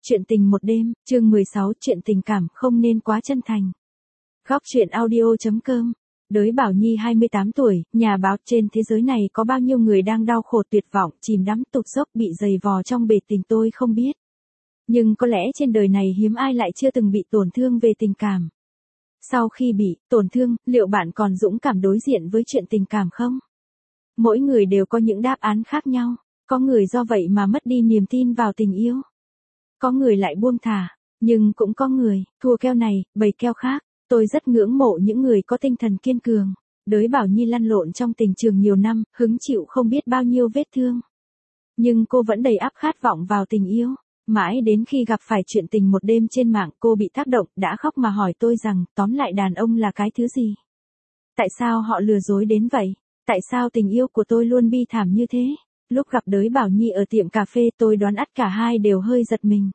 Chuyện tình một đêm, chương 16, chuyện tình cảm không nên quá chân thành. Góc chuyện audio.com. Đới Bảo Nhi 28 tuổi, nhà báo. Trên thế giới này có bao nhiêu người đang đau khổ tuyệt vọng, chìm đắm tụt dốc, bị dày vò trong bể tình tôi không biết. Nhưng có lẽ trên đời này hiếm ai lại chưa từng bị tổn thương về tình cảm. Sau khi bị tổn thương, liệu bạn còn dũng cảm đối diện với chuyện tình cảm không? Mỗi người đều có những đáp án khác nhau. Có người do vậy mà mất đi niềm tin vào tình yêu. Có người lại buông thả, nhưng cũng có người thua keo này, bày keo khác. Tôi rất ngưỡng mộ những người có tinh thần kiên cường. Đới Bảo Nhi lăn lộn trong tình trường nhiều năm, hứng chịu không biết bao nhiêu vết thương. Nhưng cô vẫn đầy ắp khát vọng vào tình yêu. Mãi đến khi gặp phải chuyện tình một đêm trên mạng, cô bị tác động, đã khóc mà hỏi tôi rằng, tóm lại đàn ông là cái thứ gì? Tại sao họ lừa dối đến vậy? Tại sao tình yêu của tôi luôn bi thảm như thế? Lúc gặp Đới Bảo Nhi ở tiệm cà phê, tôi đoán ắt cả hai đều hơi giật mình.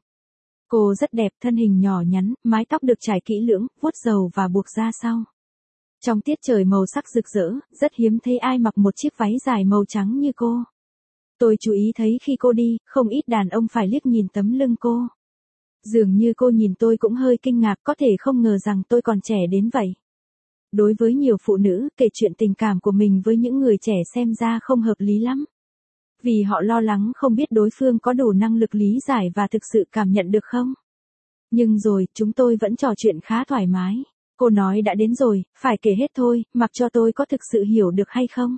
Cô rất đẹp, thân hình nhỏ nhắn, mái tóc được trải kỹ lưỡng, vuốt râu và buộc ra sau. Trong tiết trời màu sắc rực rỡ, rất hiếm thấy ai mặc một chiếc váy dài màu trắng như cô. Tôi chú ý thấy khi cô đi, không ít đàn ông phải liếc nhìn tấm lưng cô. Dường như cô nhìn tôi cũng hơi kinh ngạc, có thể không ngờ rằng tôi còn trẻ đến vậy. Đối với nhiều phụ nữ, kể chuyện tình cảm của mình với những người trẻ xem ra không hợp lý lắm. Vì họ lo lắng không biết đối phương có đủ năng lực lý giải và thực sự cảm nhận được không. Nhưng rồi, chúng tôi vẫn trò chuyện khá thoải mái. Cô nói đã đến rồi, phải kể hết thôi, mặc cho tôi có thực sự hiểu được hay không.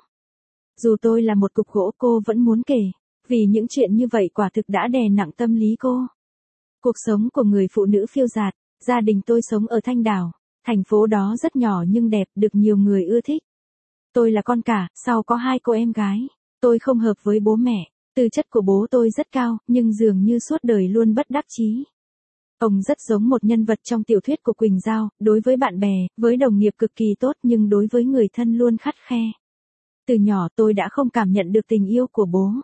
Dù tôi là một cục gỗ, cô vẫn muốn kể. Vì những chuyện như vậy quả thực đã đè nặng tâm lý cô. Cuộc sống của người phụ nữ phiêu dạt. Gia đình tôi sống ở Thanh Đảo. Thành phố đó rất nhỏ nhưng đẹp, được nhiều người ưa thích. Tôi là con cả, sau có 2 cô em gái. Tôi không hợp với bố mẹ. Tư chất của bố tôi rất cao, nhưng dường như suốt đời luôn bất đắc chí. Ông rất giống một nhân vật trong tiểu thuyết của Quỳnh Giao, đối với bạn bè, với đồng nghiệp cực kỳ tốt nhưng đối với người thân luôn khắt khe. Từ nhỏ tôi đã không cảm nhận được tình yêu của bố.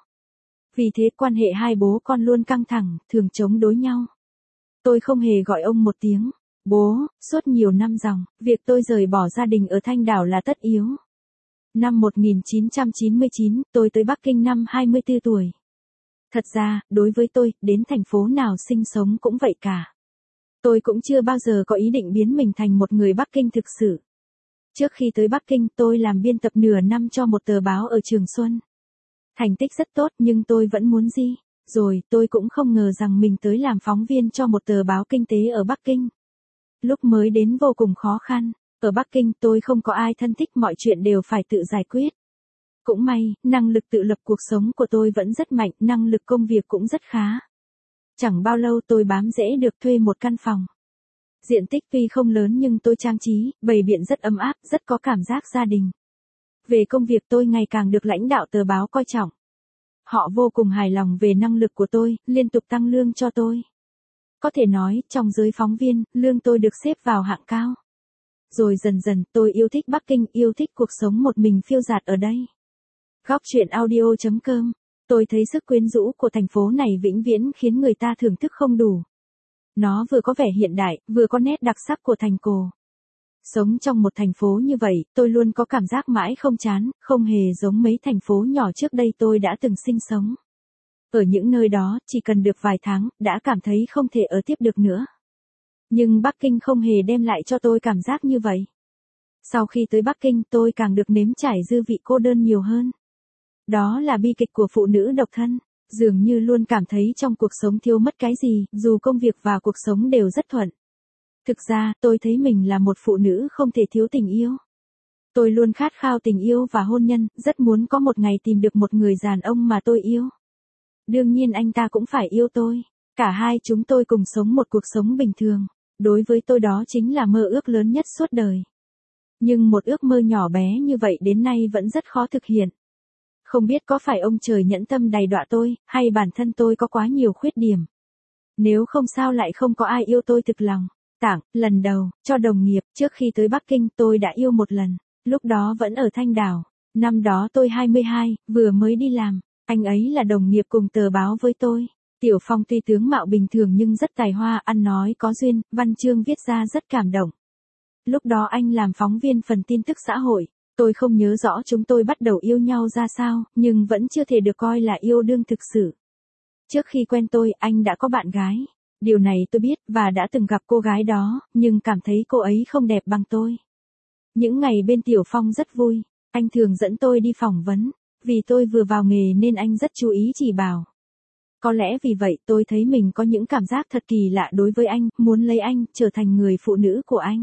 Vì thế quan hệ hai bố con luôn căng thẳng, thường chống đối nhau. Tôi không hề gọi ông một tiếng bố, suốt nhiều năm dòng, việc tôi rời bỏ gia đình ở Thanh Đảo là tất yếu. Năm 1999, tôi tới Bắc Kinh năm 24 tuổi. Thật ra, đối với tôi, đến thành phố nào sinh sống cũng vậy cả. Tôi cũng chưa bao giờ có ý định biến mình thành một người Bắc Kinh thực sự. Trước khi tới Bắc Kinh, tôi làm biên tập nửa năm cho một tờ báo ở Trường Xuân. Thành tích rất tốt nhưng tôi vẫn muốn gì. Rồi, tôi cũng không ngờ rằng mình tới làm phóng viên cho một tờ báo kinh tế ở Bắc Kinh. Lúc mới đến vô cùng khó khăn. Ở Bắc Kinh tôi không có ai thân thích, mọi chuyện đều phải tự giải quyết. Cũng may, năng lực tự lập cuộc sống của tôi vẫn rất mạnh, năng lực công việc cũng rất khá. Chẳng bao lâu tôi bám rễ được thuê một căn phòng. Diện tích tuy không lớn nhưng tôi trang trí, bày biện rất ấm áp, rất có cảm giác gia đình. Về công việc tôi ngày càng được lãnh đạo tờ báo coi trọng. Họ vô cùng hài lòng về năng lực của tôi, liên tục tăng lương cho tôi. Có thể nói, trong giới phóng viên, lương tôi được xếp vào hạng cao. Rồi dần dần, tôi yêu thích Bắc Kinh, yêu thích cuộc sống một mình phiêu dạt ở đây. Góc chuyện audio.com. Tôi thấy sức quyến rũ của thành phố này vĩnh viễn khiến người ta thưởng thức không đủ. Nó vừa có vẻ hiện đại, vừa có nét đặc sắc của thành cổ. Sống trong một thành phố như vậy, tôi luôn có cảm giác mãi không chán, không hề giống mấy thành phố nhỏ trước đây tôi đã từng sinh sống. Ở những nơi đó, chỉ cần được vài tháng, đã cảm thấy không thể ở tiếp được nữa. Nhưng Bắc Kinh không hề đem lại cho tôi cảm giác như vậy. Sau khi tới Bắc Kinh, tôi càng được nếm trải dư vị cô đơn nhiều hơn. Đó là bi kịch của phụ nữ độc thân, dường như luôn cảm thấy trong cuộc sống thiếu mất cái gì, dù công việc và cuộc sống đều rất thuận. Thực ra, tôi thấy mình là một phụ nữ không thể thiếu tình yêu. Tôi luôn khát khao tình yêu và hôn nhân, rất muốn có một ngày tìm được một người đàn ông mà tôi yêu. Đương nhiên anh ta cũng phải yêu tôi. Cả hai chúng tôi cùng sống một cuộc sống bình thường. Đối với tôi đó chính là mơ ước lớn nhất suốt đời. Nhưng một ước mơ nhỏ bé như vậy đến nay vẫn rất khó thực hiện. Không biết có phải ông trời nhẫn tâm đày đọa tôi, hay bản thân tôi có quá nhiều khuyết điểm. Nếu không sao lại không có ai yêu tôi thực lòng. Tặng, lần đầu, cho đồng nghiệp, trước khi tới Bắc Kinh tôi đã yêu một lần, lúc đó vẫn ở Thanh Đảo. Năm đó tôi 22, vừa mới đi làm, anh ấy là đồng nghiệp cùng tờ báo với tôi. Tiểu Phong tuy tướng mạo bình thường nhưng rất tài hoa, ăn nói có duyên, văn chương viết ra rất cảm động. Lúc đó anh làm phóng viên phần tin tức xã hội. Tôi không nhớ rõ chúng tôi bắt đầu yêu nhau ra sao, nhưng vẫn chưa thể được coi là yêu đương thực sự. Trước khi quen tôi, anh đã có bạn gái. Điều này tôi biết và đã từng gặp cô gái đó, nhưng cảm thấy cô ấy không đẹp bằng tôi. Những ngày bên Tiểu Phong rất vui, anh thường dẫn tôi đi phỏng vấn, vì tôi vừa vào nghề nên anh rất chú ý chỉ bảo. Có lẽ vì vậy tôi thấy mình có những cảm giác thật kỳ lạ đối với anh, muốn lấy anh, trở thành người phụ nữ của anh.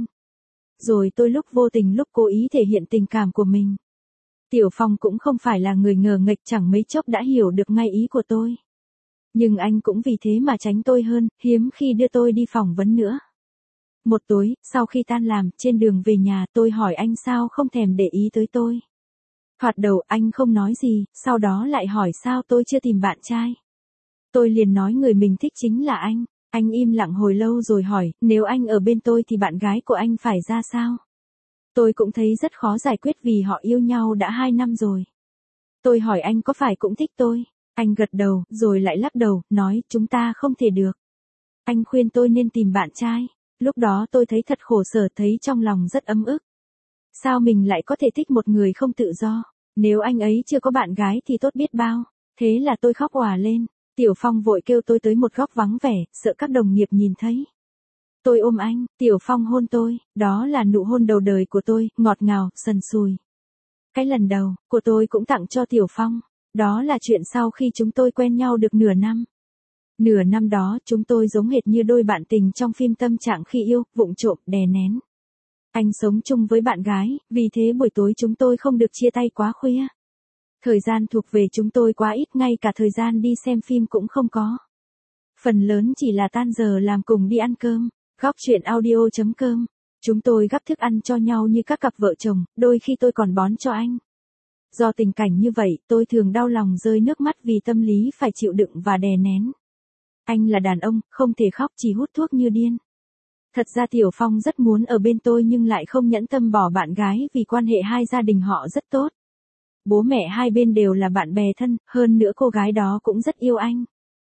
Rồi tôi lúc vô tình lúc cố ý thể hiện tình cảm của mình. Tiểu Phong cũng không phải là người ngờ nghệch, chẳng mấy chốc đã hiểu được ngay ý của tôi. Nhưng anh cũng vì thế mà tránh tôi hơn, hiếm khi đưa tôi đi phỏng vấn nữa. Một tối, sau khi tan làm, trên đường về nhà tôi hỏi anh sao không thèm để ý tới tôi. Thoạt đầu anh không nói gì, sau đó lại hỏi sao tôi chưa tìm bạn trai. Tôi liền nói người mình thích chính là anh. Anh im lặng hồi lâu rồi hỏi, nếu anh ở bên tôi thì bạn gái của anh phải ra sao? Tôi cũng thấy rất khó giải quyết vì họ yêu nhau đã 2 năm rồi. Tôi hỏi anh có phải cũng thích tôi? Anh gật đầu, rồi lại lắc đầu, nói chúng ta không thể được. Anh khuyên tôi nên tìm bạn trai. Lúc đó tôi thấy thật khổ sở, thấy trong lòng rất ấm ức. Sao mình lại có thể thích một người không tự do? Nếu anh ấy chưa có bạn gái thì tốt biết bao. Thế là tôi khóc òa lên. Tiểu Phong vội kêu tôi tới một góc vắng vẻ, sợ các đồng nghiệp nhìn thấy. Tôi ôm anh, Tiểu Phong hôn tôi, đó là nụ hôn đầu đời của tôi, ngọt ngào, sần sùi. Cái lần đầu, của tôi cũng tặng cho Tiểu Phong. Đó là chuyện sau khi chúng tôi quen nhau được nửa năm. Nửa năm đó, chúng tôi giống hệt như đôi bạn tình trong phim Tâm Trạng Khi Yêu, vụng trộm, đè nén. Anh sống chung với bạn gái, vì thế buổi tối chúng tôi không được chia tay quá khuya. Thời gian thuộc về chúng tôi quá ít, ngay cả thời gian đi xem phim cũng không có. Phần lớn chỉ là tan giờ làm cùng đi ăn cơm. Góc chuyện audio.com. Chúng tôi gắp thức ăn cho nhau như các cặp vợ chồng, đôi khi tôi còn bón cho anh. Do tình cảnh như vậy, tôi thường đau lòng rơi nước mắt vì tâm lý phải chịu đựng và đè nén. Anh là đàn ông, không thể khóc, chỉ hút thuốc như điên. Thật ra Tiểu Phong rất muốn ở bên tôi nhưng lại không nhẫn tâm bỏ bạn gái vì quan hệ hai gia đình họ rất tốt. Bố mẹ hai bên đều là bạn bè thân, hơn nữa cô gái đó cũng rất yêu anh.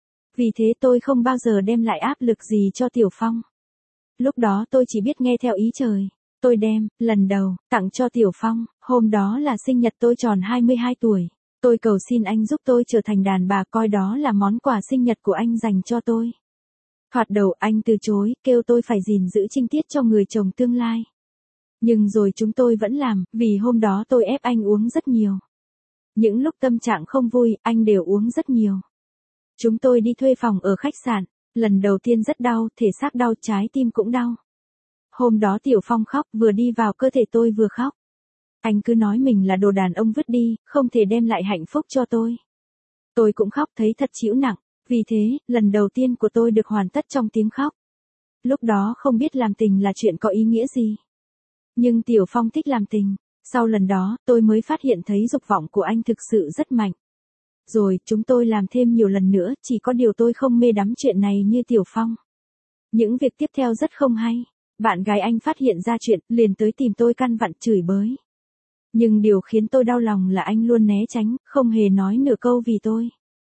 Vì thế tôi không bao giờ đem lại áp lực gì cho Tiểu Phong. Lúc đó tôi chỉ biết nghe theo ý trời. Tôi đem, lần đầu, tặng cho Tiểu Phong, hôm đó là sinh nhật tôi tròn 22 tuổi. Tôi cầu xin anh giúp tôi trở thành đàn bà, coi đó là món quà sinh nhật của anh dành cho tôi. Thoạt đầu anh từ chối, kêu tôi phải gìn giữ trinh tiết cho người chồng tương lai. Nhưng rồi chúng tôi vẫn làm, vì hôm đó tôi ép anh uống rất nhiều. Những lúc tâm trạng không vui, anh đều uống rất nhiều. Chúng tôi đi thuê phòng ở khách sạn. Lần đầu tiên rất đau, thể xác đau, trái tim cũng đau. Hôm đó Tiểu Phong khóc, vừa đi vào cơ thể tôi vừa khóc. Anh cứ nói mình là đồ đàn ông vứt đi, không thể đem lại hạnh phúc cho tôi. Tôi cũng khóc thấy thật chịu nặng, vì thế, lần đầu tiên của tôi được hoàn tất trong tiếng khóc. Lúc đó không biết làm tình là chuyện có ý nghĩa gì. Nhưng Tiểu Phong thích làm tình. Sau lần đó, tôi mới phát hiện thấy dục vọng của anh thực sự rất mạnh. Rồi, chúng tôi làm thêm nhiều lần nữa, chỉ có điều tôi không mê đắm chuyện này như Tiểu Phong. Những việc tiếp theo rất không hay. Bạn gái anh phát hiện ra chuyện, liền tới tìm tôi căn vặn chửi bới. Nhưng điều khiến tôi đau lòng là anh luôn né tránh, không hề nói nửa câu vì tôi.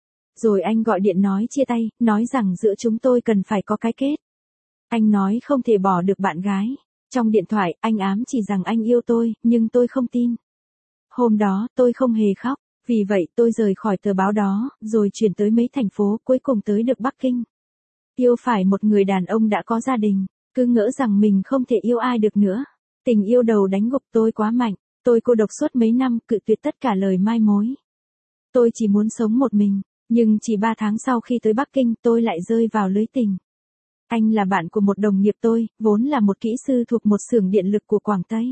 Rồi anh gọi điện nói chia tay, nói rằng giữa chúng tôi cần phải có cái kết. Anh nói không thể bỏ được bạn gái. Trong điện thoại, anh ám chỉ rằng anh yêu tôi, nhưng tôi không tin. Hôm đó, tôi không hề khóc. Vì vậy tôi rời khỏi tờ báo đó, rồi chuyển tới mấy thành phố, cuối cùng tới được Bắc Kinh. Yêu phải một người đàn ông đã có gia đình, cứ ngỡ rằng mình không thể yêu ai được nữa. Tình yêu đầu đánh gục tôi quá mạnh, tôi cô độc suốt mấy năm, cự tuyệt tất cả lời mai mối. Tôi chỉ muốn sống một mình, nhưng chỉ 3 tháng sau khi tới Bắc Kinh tôi lại rơi vào lưới tình. Anh là bạn của một đồng nghiệp tôi, vốn là một kỹ sư thuộc một xưởng điện lực của Quảng Tây.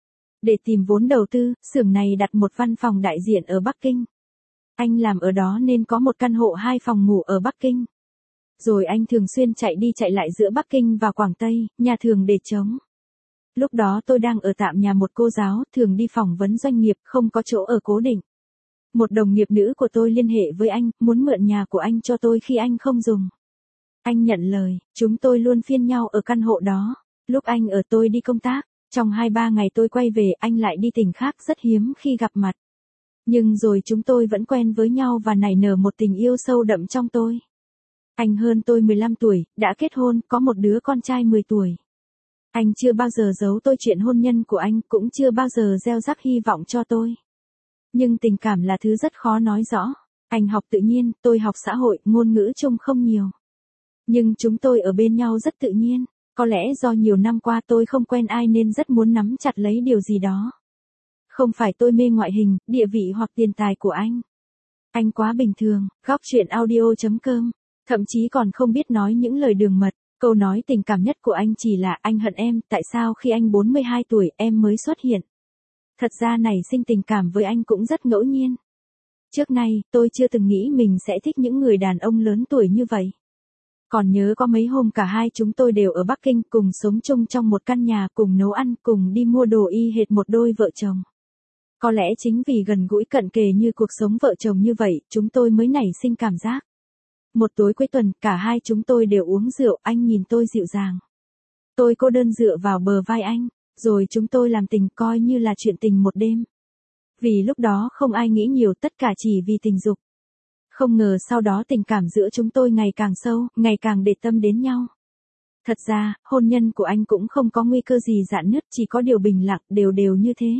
Để tìm vốn đầu tư, xưởng này đặt một văn phòng đại diện ở Bắc Kinh. Anh làm ở đó nên có một căn hộ 2 phòng ngủ ở Bắc Kinh. Rồi anh thường xuyên chạy đi chạy lại giữa Bắc Kinh và Quảng Tây, nhà thường để trống. Lúc đó tôi đang ở tạm nhà một cô giáo, thường đi phỏng vấn doanh nghiệp, không có chỗ ở cố định. Một đồng nghiệp nữ của tôi liên hệ với anh, muốn mượn nhà của anh cho tôi khi anh không dùng. Anh nhận lời, chúng tôi luôn phiên nhau ở căn hộ đó. Lúc anh ở tôi đi công tác, trong 2-3 ngày tôi quay về, anh lại đi tỉnh khác, rất hiếm khi gặp mặt. Nhưng rồi chúng tôi vẫn quen với nhau và nảy nở một tình yêu sâu đậm trong tôi. Anh hơn tôi 15 tuổi, đã kết hôn, có một đứa con trai 10 tuổi. Anh chưa bao giờ giấu tôi chuyện hôn nhân của anh, cũng chưa bao giờ gieo rắc hy vọng cho tôi. Nhưng tình cảm là thứ rất khó nói rõ. Anh học tự nhiên, tôi học xã hội, ngôn ngữ chung không nhiều. Nhưng chúng tôi ở bên nhau rất tự nhiên, có lẽ do nhiều năm qua tôi không quen ai nên rất muốn nắm chặt lấy điều gì đó. Không phải tôi mê ngoại hình, địa vị hoặc tiền tài của anh. Anh quá bình thường, góc chuyện audio.com, thậm chí còn không biết nói những lời đường mật. Câu nói tình cảm nhất của anh chỉ là anh hận em, tại sao khi anh 42 tuổi em mới xuất hiện. Thật ra nảy sinh tình cảm với anh cũng rất ngẫu nhiên. Trước nay, tôi chưa từng nghĩ mình sẽ thích những người đàn ông lớn tuổi như vậy. Còn nhớ có mấy hôm cả hai chúng tôi đều ở Bắc Kinh cùng sống chung trong một căn nhà, cùng nấu ăn, cùng đi mua đồ y hệt một đôi vợ chồng. Có lẽ chính vì gần gũi cận kề như cuộc sống vợ chồng như vậy, chúng tôi mới nảy sinh cảm giác. Một tối cuối tuần, cả hai chúng tôi đều uống rượu, anh nhìn tôi dịu dàng. Tôi cô đơn dựa vào bờ vai anh, rồi chúng tôi làm tình coi như là chuyện tình một đêm. Vì lúc đó không ai nghĩ nhiều, tất cả chỉ vì tình dục. Không ngờ sau đó tình cảm giữa chúng tôi ngày càng sâu, ngày càng để tâm đến nhau. Thật ra, hôn nhân của anh cũng không có nguy cơ gì rạn nứt, chỉ có điều bình lặng, đều đều như thế.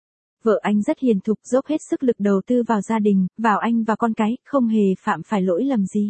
Vợ anh rất hiền thục, dốc hết sức lực đầu tư vào gia đình, vào anh và con cái, không hề phạm phải lỗi lầm gì.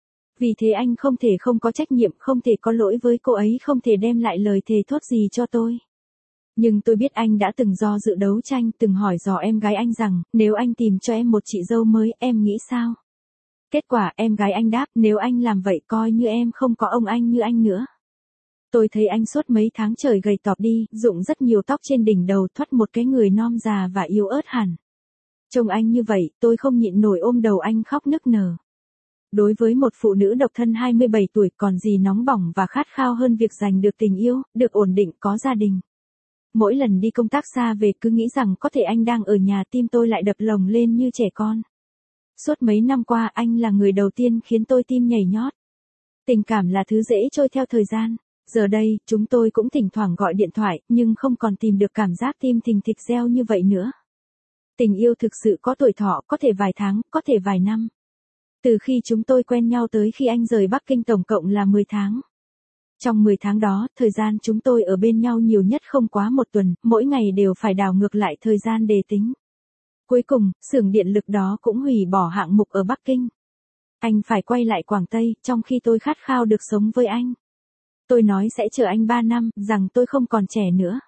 Vì thế anh không thể không có trách nhiệm, không thể có lỗi với cô ấy, không thể đem lại lời thề thốt gì cho tôi. Nhưng tôi biết anh đã từng do dự đấu tranh, từng hỏi dò em gái anh rằng, nếu anh tìm cho em một chị dâu mới, em nghĩ sao? Kết quả em gái anh đáp, nếu anh làm vậy coi như em không có ông anh như anh nữa. Tôi thấy anh suốt mấy tháng trời gầy tọp đi, rụng rất nhiều tóc trên đỉnh đầu, thoát một cái người non già và yếu ớt hẳn. Trông anh như vậy, tôi không nhịn nổi ôm đầu anh khóc nức nở. Đối với một phụ nữ độc thân 27 tuổi còn gì nóng bỏng và khát khao hơn việc giành được tình yêu, được ổn định, có gia đình. Mỗi lần đi công tác xa về cứ nghĩ rằng có thể anh đang ở nhà, tim tôi lại đập lồng lên như trẻ con. Suốt mấy năm qua anh là người đầu tiên khiến tôi tim nhảy nhót. Tình cảm là thứ dễ trôi theo thời gian. Giờ đây, chúng tôi cũng thỉnh thoảng gọi điện thoại, nhưng không còn tìm được cảm giác tim thình thịch reo như vậy nữa. Tình yêu thực sự có tuổi thọ, có thể vài tháng, có thể vài năm. Từ khi chúng tôi quen nhau tới khi anh rời Bắc Kinh tổng cộng là 10 tháng. Trong 10 tháng đó, thời gian chúng tôi ở bên nhau nhiều nhất không quá một tuần, mỗi ngày đều phải đảo ngược lại thời gian để tính. Cuối cùng, xưởng điện lực đó cũng hủy bỏ hạng mục ở Bắc Kinh. Anh phải quay lại Quảng Tây, trong khi tôi khát khao được sống với anh. Tôi nói sẽ chờ anh 3 năm, rằng tôi không còn trẻ nữa.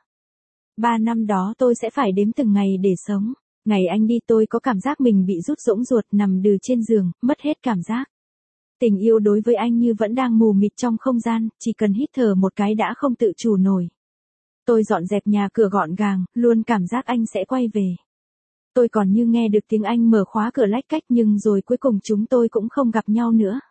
3 năm đó tôi sẽ phải đếm từng ngày để sống. Ngày anh đi tôi có cảm giác mình bị rút rỗng ruột, nằm đừ trên giường, mất hết cảm giác. Tình yêu đối với anh như vẫn đang mù mịt trong không gian, chỉ cần hít thở một cái đã không tự chủ nổi. Tôi dọn dẹp nhà cửa gọn gàng, luôn cảm giác anh sẽ quay về. Tôi còn như nghe được tiếng anh mở khóa cửa lách cách, nhưng rồi cuối cùng chúng tôi cũng không gặp nhau nữa.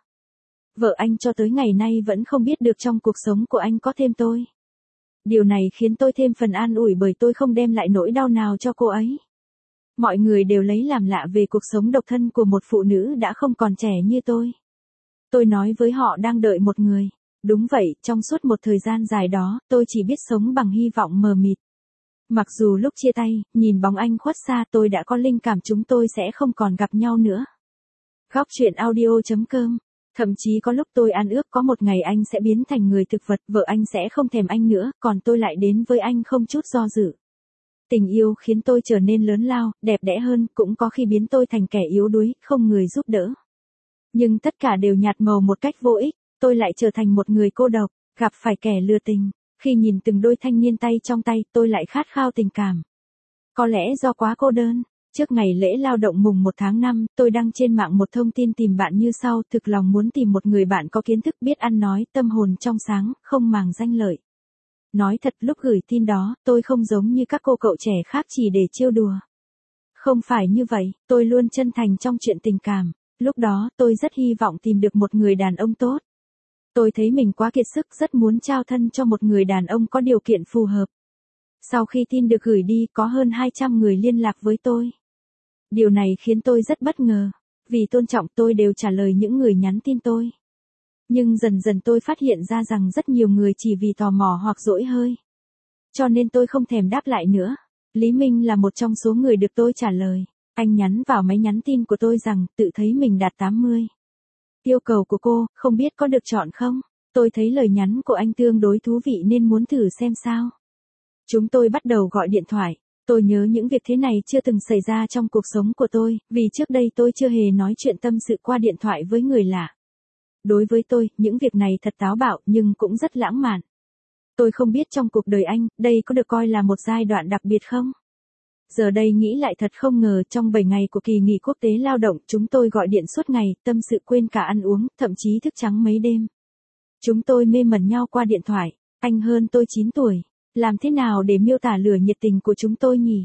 Vợ anh cho tới ngày nay vẫn không biết được trong cuộc sống của anh có thêm tôi. Điều này khiến tôi thêm phần an ủi bởi tôi không đem lại nỗi đau nào cho cô ấy. Mọi người đều lấy làm lạ về cuộc sống độc thân của một phụ nữ đã không còn trẻ như tôi. Tôi nói với họ đang đợi một người. Đúng vậy, trong suốt một thời gian dài đó, tôi chỉ biết sống bằng hy vọng mờ mịt. Mặc dù lúc chia tay, nhìn bóng anh khuất xa, tôi đã có linh cảm chúng tôi sẽ không còn gặp nhau nữa. Góc chuyện audio.com. Thậm chí có lúc tôi ăn ước có một ngày anh sẽ biến thành người thực vật, vợ anh sẽ không thèm anh nữa, còn tôi lại đến với anh không chút do dự. Tình yêu khiến tôi trở nên lớn lao, đẹp đẽ hơn, cũng có khi biến tôi thành kẻ yếu đuối, không người giúp đỡ. Nhưng tất cả đều nhạt màu một cách vô ích, tôi lại trở thành một người cô độc, gặp phải kẻ lừa tình. Khi nhìn từng đôi thanh niên tay trong tay, tôi lại khát khao tình cảm. Có lẽ do quá cô đơn. Trước ngày lễ lao động mùng 1 tháng 5, tôi đăng trên mạng một thông tin tìm bạn như sau, thực lòng muốn tìm một người bạn có kiến thức, biết ăn nói, tâm hồn trong sáng, không màng danh lợi. Nói thật, lúc gửi tin đó, tôi không giống như các cô cậu trẻ khác chỉ để trêu đùa. Không phải như vậy, tôi luôn chân thành trong chuyện tình cảm. Lúc đó, tôi rất hy vọng tìm được một người đàn ông tốt. Tôi thấy mình quá kiệt sức, rất muốn trao thân cho một người đàn ông có điều kiện phù hợp. Sau khi tin được gửi đi, có hơn 200 người liên lạc với tôi. Điều này khiến tôi rất bất ngờ. Vì tôn trọng tôi đều trả lời những người nhắn tin tôi. Nhưng dần dần tôi phát hiện ra rằng rất nhiều người chỉ vì tò mò hoặc dỗi hơi. Cho nên tôi không thèm đáp lại nữa. Lý Minh là một trong số người được tôi trả lời. Anh nhắn vào máy nhắn tin của tôi rằng tự thấy mình đạt 80. Yêu cầu của cô, không biết có được chọn không? Tôi thấy lời nhắn của anh tương đối thú vị nên muốn thử xem sao. Chúng tôi bắt đầu gọi điện thoại. Tôi nhớ những việc thế này chưa từng xảy ra trong cuộc sống của tôi, vì trước đây tôi chưa hề nói chuyện tâm sự qua điện thoại với người lạ. Đối với tôi, những việc này thật táo bạo nhưng cũng rất lãng mạn. Tôi không biết trong cuộc đời anh, đây có được coi là một giai đoạn đặc biệt không? Giờ đây nghĩ lại thật không ngờ trong 7 ngày của kỳ nghỉ quốc tế lao động chúng tôi gọi điện suốt ngày, tâm sự quên cả ăn uống, thậm chí thức trắng mấy đêm. Chúng tôi mê mẩn nhau qua điện thoại, anh hơn tôi 9 tuổi. Làm thế nào để miêu tả lửa nhiệt tình của chúng tôi nhỉ?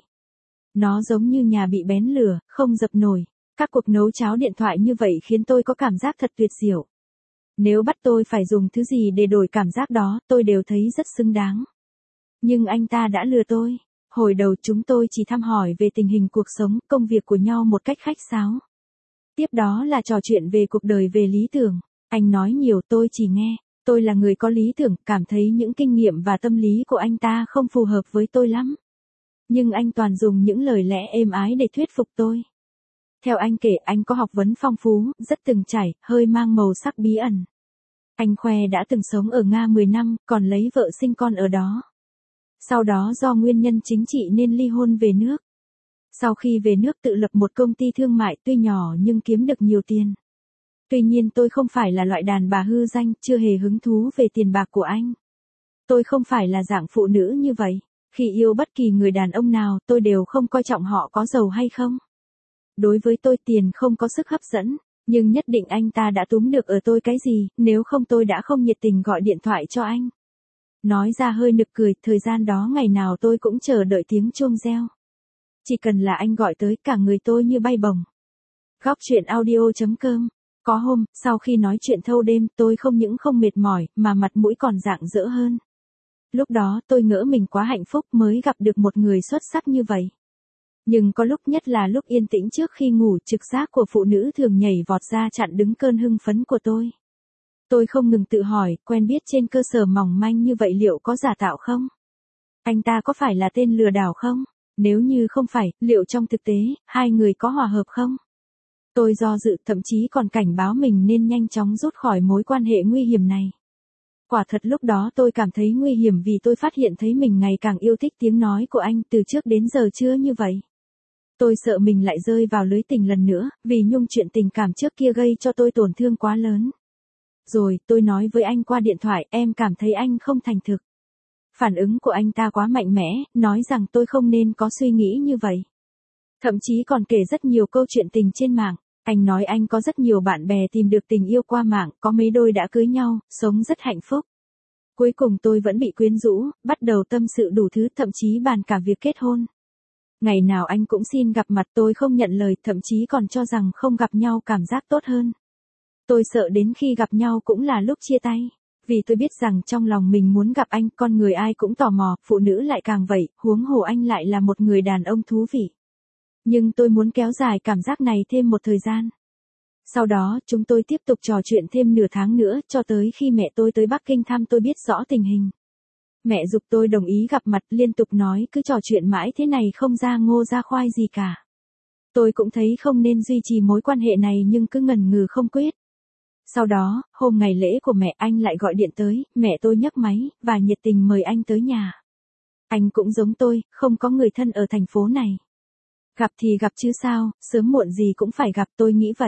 Nó giống như nhà bị bén lửa, không dập nổi. Các cuộc nấu cháo điện thoại như vậy khiến tôi có cảm giác thật tuyệt diệu. Nếu bắt tôi phải dùng thứ gì để đổi cảm giác đó, tôi đều thấy rất xứng đáng. Nhưng anh ta đã lừa tôi. Hồi đầu chúng tôi chỉ thăm hỏi về tình hình cuộc sống, công việc của nhau một cách khách sáo. Tiếp đó là trò chuyện về cuộc đời, về lý tưởng. Anh nói nhiều, tôi chỉ nghe. Tôi là người có lý tưởng, cảm thấy những kinh nghiệm và tâm lý của anh ta không phù hợp với tôi lắm. Nhưng anh toàn dùng những lời lẽ êm ái để thuyết phục tôi. Theo anh kể, anh có học vấn phong phú, rất từng trải, hơi mang màu sắc bí ẩn. Anh khoe đã từng sống ở Nga 10 năm, còn lấy vợ sinh con ở đó. Sau đó do nguyên nhân chính trị nên ly hôn về nước. Sau khi về nước tự lập một công ty thương mại tuy nhỏ nhưng kiếm được nhiều tiền. Tuy nhiên tôi không phải là loại đàn bà hư danh, chưa hề hứng thú về tiền bạc của anh. Tôi không phải là dạng phụ nữ như vậy. Khi yêu bất kỳ người đàn ông nào, tôi đều không coi trọng họ có giàu hay không. Đối với tôi tiền không có sức hấp dẫn, nhưng nhất định anh ta đã túm được ở tôi cái gì, nếu không tôi đã không nhiệt tình gọi điện thoại cho anh. Nói ra hơi nực cười, thời gian đó ngày nào tôi cũng chờ đợi tiếng chuông reo. Chỉ cần là anh gọi tới, cả người tôi như bay bổng. Góc truyện audio.com. Có hôm, sau khi nói chuyện thâu đêm, tôi không những không mệt mỏi, mà mặt mũi còn rạng rỡ hơn. Lúc đó tôi ngỡ mình quá hạnh phúc mới gặp được một người xuất sắc như vậy. Nhưng có lúc, nhất là lúc yên tĩnh trước khi ngủ, trực giác của phụ nữ thường nhảy vọt ra chặn đứng cơn hưng phấn của tôi. Tôi không ngừng tự hỏi, quen biết trên cơ sở mỏng manh như vậy liệu có giả tạo không? Anh ta có phải là tên lừa đảo không? Nếu như không phải, liệu trong thực tế, hai người có hòa hợp không? Tôi do dự, thậm chí còn cảnh báo mình nên nhanh chóng rút khỏi mối quan hệ nguy hiểm này. Quả thật lúc đó tôi cảm thấy nguy hiểm vì tôi phát hiện thấy mình ngày càng yêu thích tiếng nói của anh, từ trước đến giờ chưa như vậy. Tôi sợ mình lại rơi vào lưới tình lần nữa, vì nhung chuyện tình cảm trước kia gây cho tôi tổn thương quá lớn. Rồi, tôi nói với anh qua điện thoại, em cảm thấy anh không thành thực. Phản ứng của anh ta quá mạnh mẽ, nói rằng tôi không nên có suy nghĩ như vậy. Thậm chí còn kể rất nhiều câu chuyện tình trên mạng. Anh nói anh có rất nhiều bạn bè tìm được tình yêu qua mạng, có mấy đôi đã cưới nhau, sống rất hạnh phúc. Cuối cùng tôi vẫn bị quyến rũ, bắt đầu tâm sự đủ thứ, thậm chí bàn cả việc kết hôn. Ngày nào anh cũng xin gặp mặt, tôi không nhận lời, thậm chí còn cho rằng không gặp nhau cảm giác tốt hơn. Tôi sợ đến khi gặp nhau cũng là lúc chia tay. Vì tôi biết rằng trong lòng mình muốn gặp anh, con người ai cũng tò mò, phụ nữ lại càng vậy, huống hồ anh lại là một người đàn ông thú vị. Nhưng tôi muốn kéo dài cảm giác này thêm một thời gian. Sau đó, chúng tôi tiếp tục trò chuyện thêm nửa tháng nữa, cho tới khi mẹ tôi tới Bắc Kinh thăm tôi biết rõ tình hình. Mẹ giục tôi đồng ý gặp mặt, liên tục nói cứ trò chuyện mãi thế này không ra ngô ra khoai gì cả. Tôi cũng thấy không nên duy trì mối quan hệ này nhưng cứ ngần ngừ không quyết. Sau đó, hôm ngày lễ của mẹ, anh lại gọi điện tới, mẹ tôi nhấc máy, và nhiệt tình mời anh tới nhà. Anh cũng giống tôi, không có người thân ở thành phố này. Gặp thì gặp chứ sao, sớm muộn gì cũng phải gặp, tôi nghĩ vậy.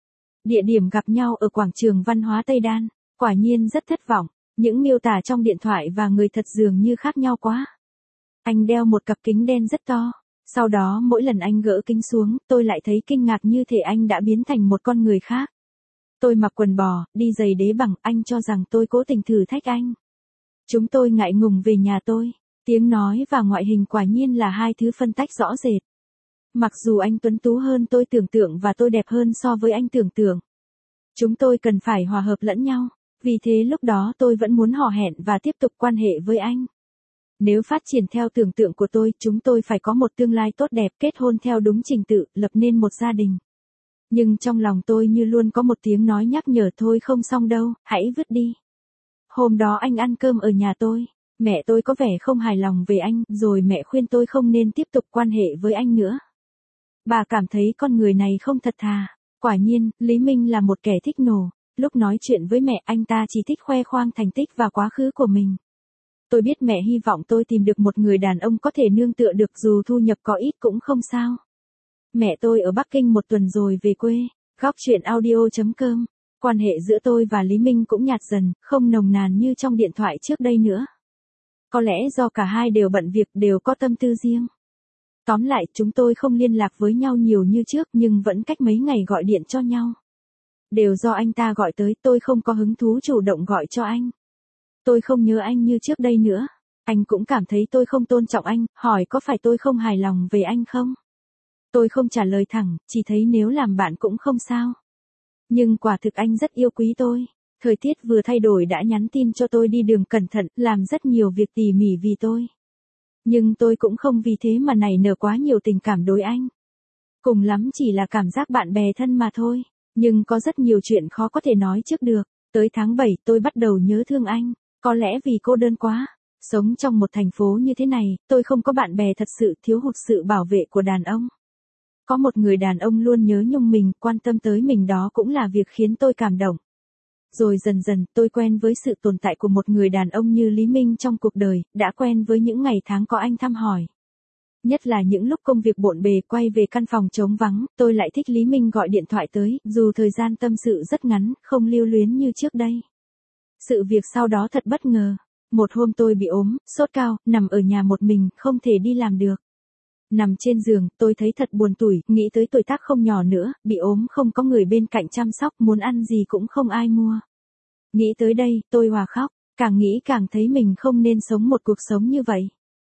Địa điểm gặp nhau ở quảng trường văn hóa Tây Đan, quả nhiên rất thất vọng, những miêu tả trong điện thoại và người thật dường như khác nhau quá. Anh đeo một cặp kính đen rất to, sau đó mỗi lần anh gỡ kính xuống, tôi lại thấy kinh ngạc như thể anh đã biến thành một con người khác. Tôi mặc quần bò, đi giày đế bằng, anh cho rằng tôi cố tình thử thách anh. Chúng tôi ngại ngùng về nhà tôi, tiếng nói và ngoại hình quả nhiên là hai thứ phân tách rõ rệt. Mặc dù anh tuấn tú hơn tôi tưởng tượng và tôi đẹp hơn so với anh tưởng tượng. Chúng tôi cần phải hòa hợp lẫn nhau, vì thế lúc đó tôi vẫn muốn hò hẹn và tiếp tục quan hệ với anh. Nếu phát triển theo tưởng tượng của tôi, chúng tôi phải có một tương lai tốt đẹp, kết hôn theo đúng trình tự, lập nên một gia đình. Nhưng trong lòng tôi như luôn có một tiếng nói nhắc nhở thôi không xong đâu, hãy vứt đi. Hôm đó anh ăn cơm ở nhà tôi, mẹ tôi có vẻ không hài lòng về anh, rồi mẹ khuyên tôi không nên tiếp tục quan hệ với anh nữa. Bà cảm thấy con người này không thật thà. Quả nhiên, Lý Minh là một kẻ thích nổ. Lúc nói chuyện với mẹ, anh ta chỉ thích khoe khoang thành tích và quá khứ của mình. Tôi biết mẹ hy vọng tôi tìm được một người đàn ông có thể nương tựa được dù thu nhập có ít cũng không sao. Mẹ tôi ở Bắc Kinh một tuần rồi về quê. Góc truyện audio.com Quan hệ giữa tôi và Lý Minh cũng nhạt dần, không nồng nàn như trong điện thoại trước đây nữa. Có lẽ do cả hai đều bận việc, đều có tâm tư riêng. Tóm lại, chúng tôi không liên lạc với nhau nhiều như trước nhưng vẫn cách mấy ngày gọi điện cho nhau. Đều do anh ta gọi tới, tôi không có hứng thú chủ động gọi cho anh. Tôi không nhớ anh như trước đây nữa. Anh cũng cảm thấy tôi không tôn trọng anh, hỏi có phải tôi không hài lòng về anh không? Tôi không trả lời thẳng, chỉ thấy nếu làm bạn cũng không sao. Nhưng quả thực anh rất yêu quý tôi. Thời tiết vừa thay đổi đã nhắn tin cho tôi đi đường cẩn thận, làm rất nhiều việc tỉ mỉ vì tôi. Nhưng tôi cũng không vì thế mà nảy nở quá nhiều tình cảm đối anh. Cùng lắm chỉ là cảm giác bạn bè thân mà thôi. Nhưng có rất nhiều chuyện khó có thể nói trước được. Tới tháng 7 tôi bắt đầu nhớ thương anh. Có lẽ vì cô đơn quá. Sống trong một thành phố như thế này, tôi không có bạn bè thật sự, thiếu hụt sự bảo vệ của đàn ông. Có một người đàn ông luôn nhớ nhung mình, quan tâm tới mình, đó cũng là việc khiến tôi cảm động. Rồi dần dần, tôi quen với sự tồn tại của một người đàn ông như Lý Minh trong cuộc đời, đã quen với những ngày tháng có anh thăm hỏi. Nhất là những lúc công việc bộn bề quay về căn phòng trống vắng, tôi lại thích Lý Minh gọi điện thoại tới, dù thời gian tâm sự rất ngắn, không lưu luyến như trước đây. Sự việc sau đó thật bất ngờ. Một hôm tôi bị ốm, sốt cao, nằm ở nhà một mình, không thể đi làm được. Nằm trên giường, tôi thấy thật buồn tủi, nghĩ tới tuổi tác không nhỏ nữa, bị ốm không có người bên cạnh chăm sóc, muốn ăn gì cũng không ai mua. Nghĩ tới đây, tôi òa khóc, càng nghĩ càng thấy mình không nên sống một cuộc sống như vậy.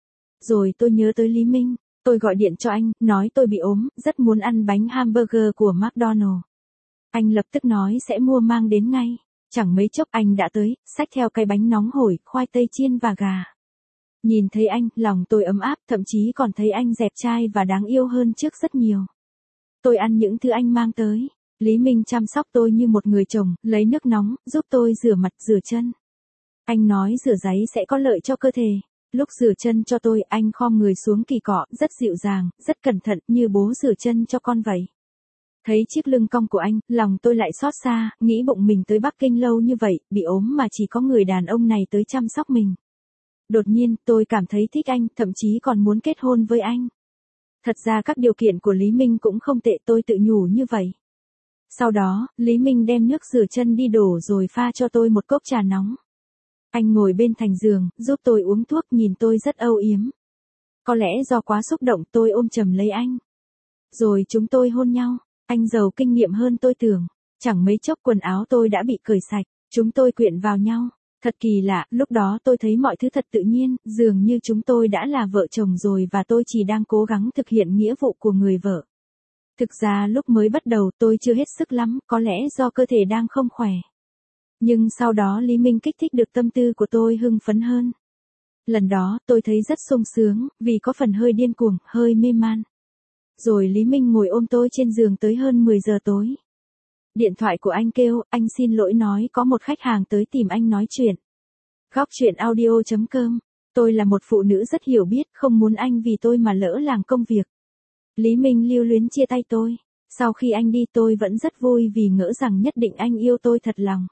Rồi tôi nhớ tới Lý Minh, tôi gọi điện cho anh, nói tôi bị ốm, rất muốn ăn bánh hamburger của McDonald's. Anh lập tức nói sẽ mua mang đến ngay. Chẳng mấy chốc anh đã tới, xách theo cái bánh nóng hổi, khoai tây chiên và gà. Nhìn thấy anh, lòng tôi ấm áp, thậm chí còn thấy anh đẹp trai và đáng yêu hơn trước rất nhiều. Tôi ăn những thứ anh mang tới. Lý Minh chăm sóc tôi như một người chồng, lấy nước nóng, giúp tôi rửa mặt, rửa chân. Anh nói rửa ráy sẽ có lợi cho cơ thể. Lúc rửa chân cho tôi, anh khom người xuống kỳ cọ, rất dịu dàng, rất cẩn thận, như bố rửa chân cho con vậy. Thấy chiếc lưng cong của anh, lòng tôi lại xót xa, nghĩ bụng mình tới Bắc Kinh lâu như vậy, bị ốm mà chỉ có người đàn ông này tới chăm sóc mình. Đột nhiên, tôi cảm thấy thích anh, thậm chí còn muốn kết hôn với anh. Thật ra các điều kiện của Lý Minh cũng không tệ, tôi tự nhủ như vậy. Sau đó, Lý Minh đem nước rửa chân đi đổ rồi pha cho tôi một cốc trà nóng. Anh ngồi bên thành giường, giúp tôi uống thuốc, nhìn tôi rất âu yếm. Có lẽ do quá xúc động, tôi ôm chầm lấy anh. Rồi chúng tôi hôn nhau. Anh giàu kinh nghiệm hơn tôi tưởng. Chẳng mấy chốc quần áo tôi đã bị cởi sạch. Chúng tôi quyện vào nhau. Thật kỳ lạ, lúc đó tôi thấy mọi thứ thật tự nhiên, dường như chúng tôi đã là vợ chồng rồi và tôi chỉ đang cố gắng thực hiện nghĩa vụ của người vợ. Thực ra lúc mới bắt đầu tôi chưa hết sức lắm, có lẽ do cơ thể đang không khỏe. Nhưng sau đó Lý Minh kích thích được tâm tư của tôi hưng phấn hơn. Lần đó tôi thấy rất sung sướng, vì có phần hơi điên cuồng, hơi mê man. Rồi Lý Minh ngồi ôm tôi trên giường tới hơn 10 giờ tối. Điện thoại của anh kêu, anh xin lỗi nói có một khách hàng tới tìm anh nói chuyện. Góc chuyện audio.com. Tôi là một phụ nữ rất hiểu biết, không muốn anh vì tôi mà lỡ làng công việc. Lý Minh lưu luyến chia tay tôi. Sau khi anh đi tôi vẫn rất vui vì ngỡ rằng nhất định anh yêu tôi thật lòng.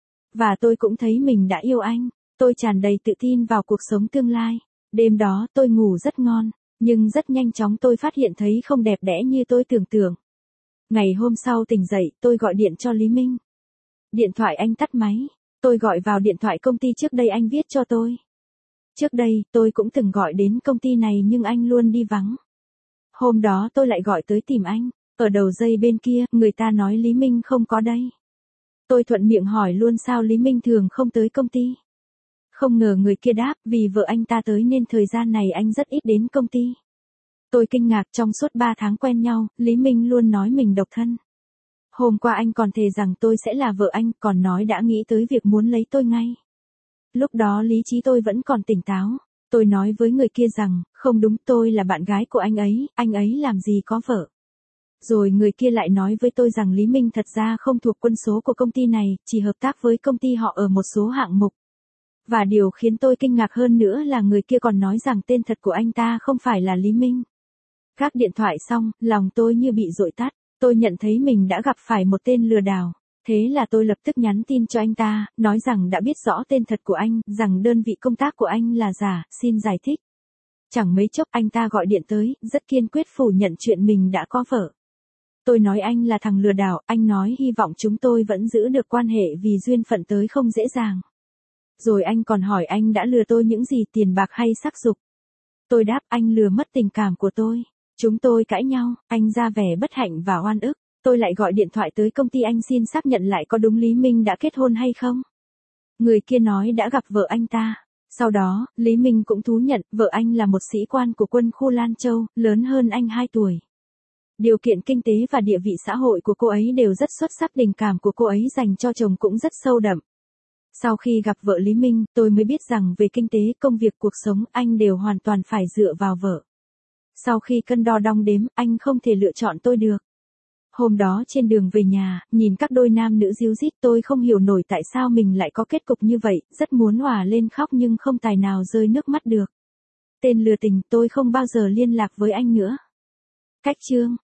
Và tôi cũng thấy mình đã yêu anh. Tôi tràn đầy tự tin vào cuộc sống tương lai. Đêm đó tôi ngủ rất ngon. Nhưng rất nhanh chóng tôi phát hiện thấy không đẹp đẽ như tôi tưởng tượng. Ngày hôm sau tỉnh dậy, tôi gọi điện cho Lý Minh. Điện thoại anh tắt máy. Tôi gọi vào điện thoại công ty trước đây anh viết cho tôi. Trước đây, tôi cũng từng gọi đến công ty này nhưng anh luôn đi vắng. Hôm đó tôi lại gọi tới tìm anh. Ở đầu dây bên kia, người ta nói Lý Minh không có đây. Tôi thuận miệng hỏi luôn sao Lý Minh thường không tới công ty. Không ngờ người kia đáp, vì vợ anh ta tới nên thời gian này anh rất ít đến công ty. Tôi kinh ngạc, trong suốt 3 tháng quen nhau, Lý Minh luôn nói mình độc thân. Hôm qua anh còn thề rằng tôi sẽ là vợ anh, còn nói đã nghĩ tới việc muốn lấy tôi ngay. Lúc đó lý trí tôi vẫn còn tỉnh táo. Tôi nói với người kia rằng, không đúng, tôi là bạn gái của anh ấy làm gì có vợ. Rồi người kia lại nói với tôi rằng Lý Minh thật ra không thuộc quân số của công ty này, chỉ hợp tác với công ty họ ở một số hạng mục. Và điều khiến tôi kinh ngạc hơn nữa là người kia còn nói rằng tên thật của anh ta không phải là Lý Minh. Gác điện thoại xong, lòng tôi như bị dội tắt, tôi nhận thấy mình đã gặp phải một tên lừa đảo. Thế là tôi lập tức nhắn tin cho anh ta, nói rằng đã biết rõ tên thật của anh, rằng đơn vị công tác của anh là giả, xin giải thích. Chẳng mấy chốc anh ta gọi điện tới, rất kiên quyết phủ nhận chuyện mình đã có vợ. Tôi nói anh là thằng lừa đảo, anh nói hy vọng chúng tôi vẫn giữ được quan hệ vì duyên phận tới không dễ dàng. Rồi anh còn hỏi anh đã lừa tôi những gì, tiền bạc hay sắc dục. Tôi đáp anh lừa mất tình cảm của tôi. Chúng tôi cãi nhau, anh ra vẻ bất hạnh và oan ức. Tôi lại gọi điện thoại tới công ty anh xin xác nhận lại có đúng Lý Minh đã kết hôn hay không. Người kia nói đã gặp vợ anh ta. Sau đó, Lý Minh cũng thú nhận vợ anh là một sĩ quan của quân khu Lan Châu, lớn hơn anh 2 tuổi. Điều kiện kinh tế và địa vị xã hội của cô ấy đều rất xuất sắc, tình cảm của cô ấy dành cho chồng cũng rất sâu đậm. Sau khi gặp vợ Lý Minh, tôi mới biết rằng về kinh tế, công việc, cuộc sống, anh đều hoàn toàn phải dựa vào vợ. Sau khi cân đo đong đếm, anh không thể lựa chọn tôi được. Hôm đó trên đường về nhà, nhìn các đôi nam nữ díu dít, tôi không hiểu nổi tại sao mình lại có kết cục như vậy, rất muốn òa lên khóc nhưng không tài nào rơi nước mắt được. Tên lừa tình, tôi không bao giờ liên lạc với anh nữa. Cách chương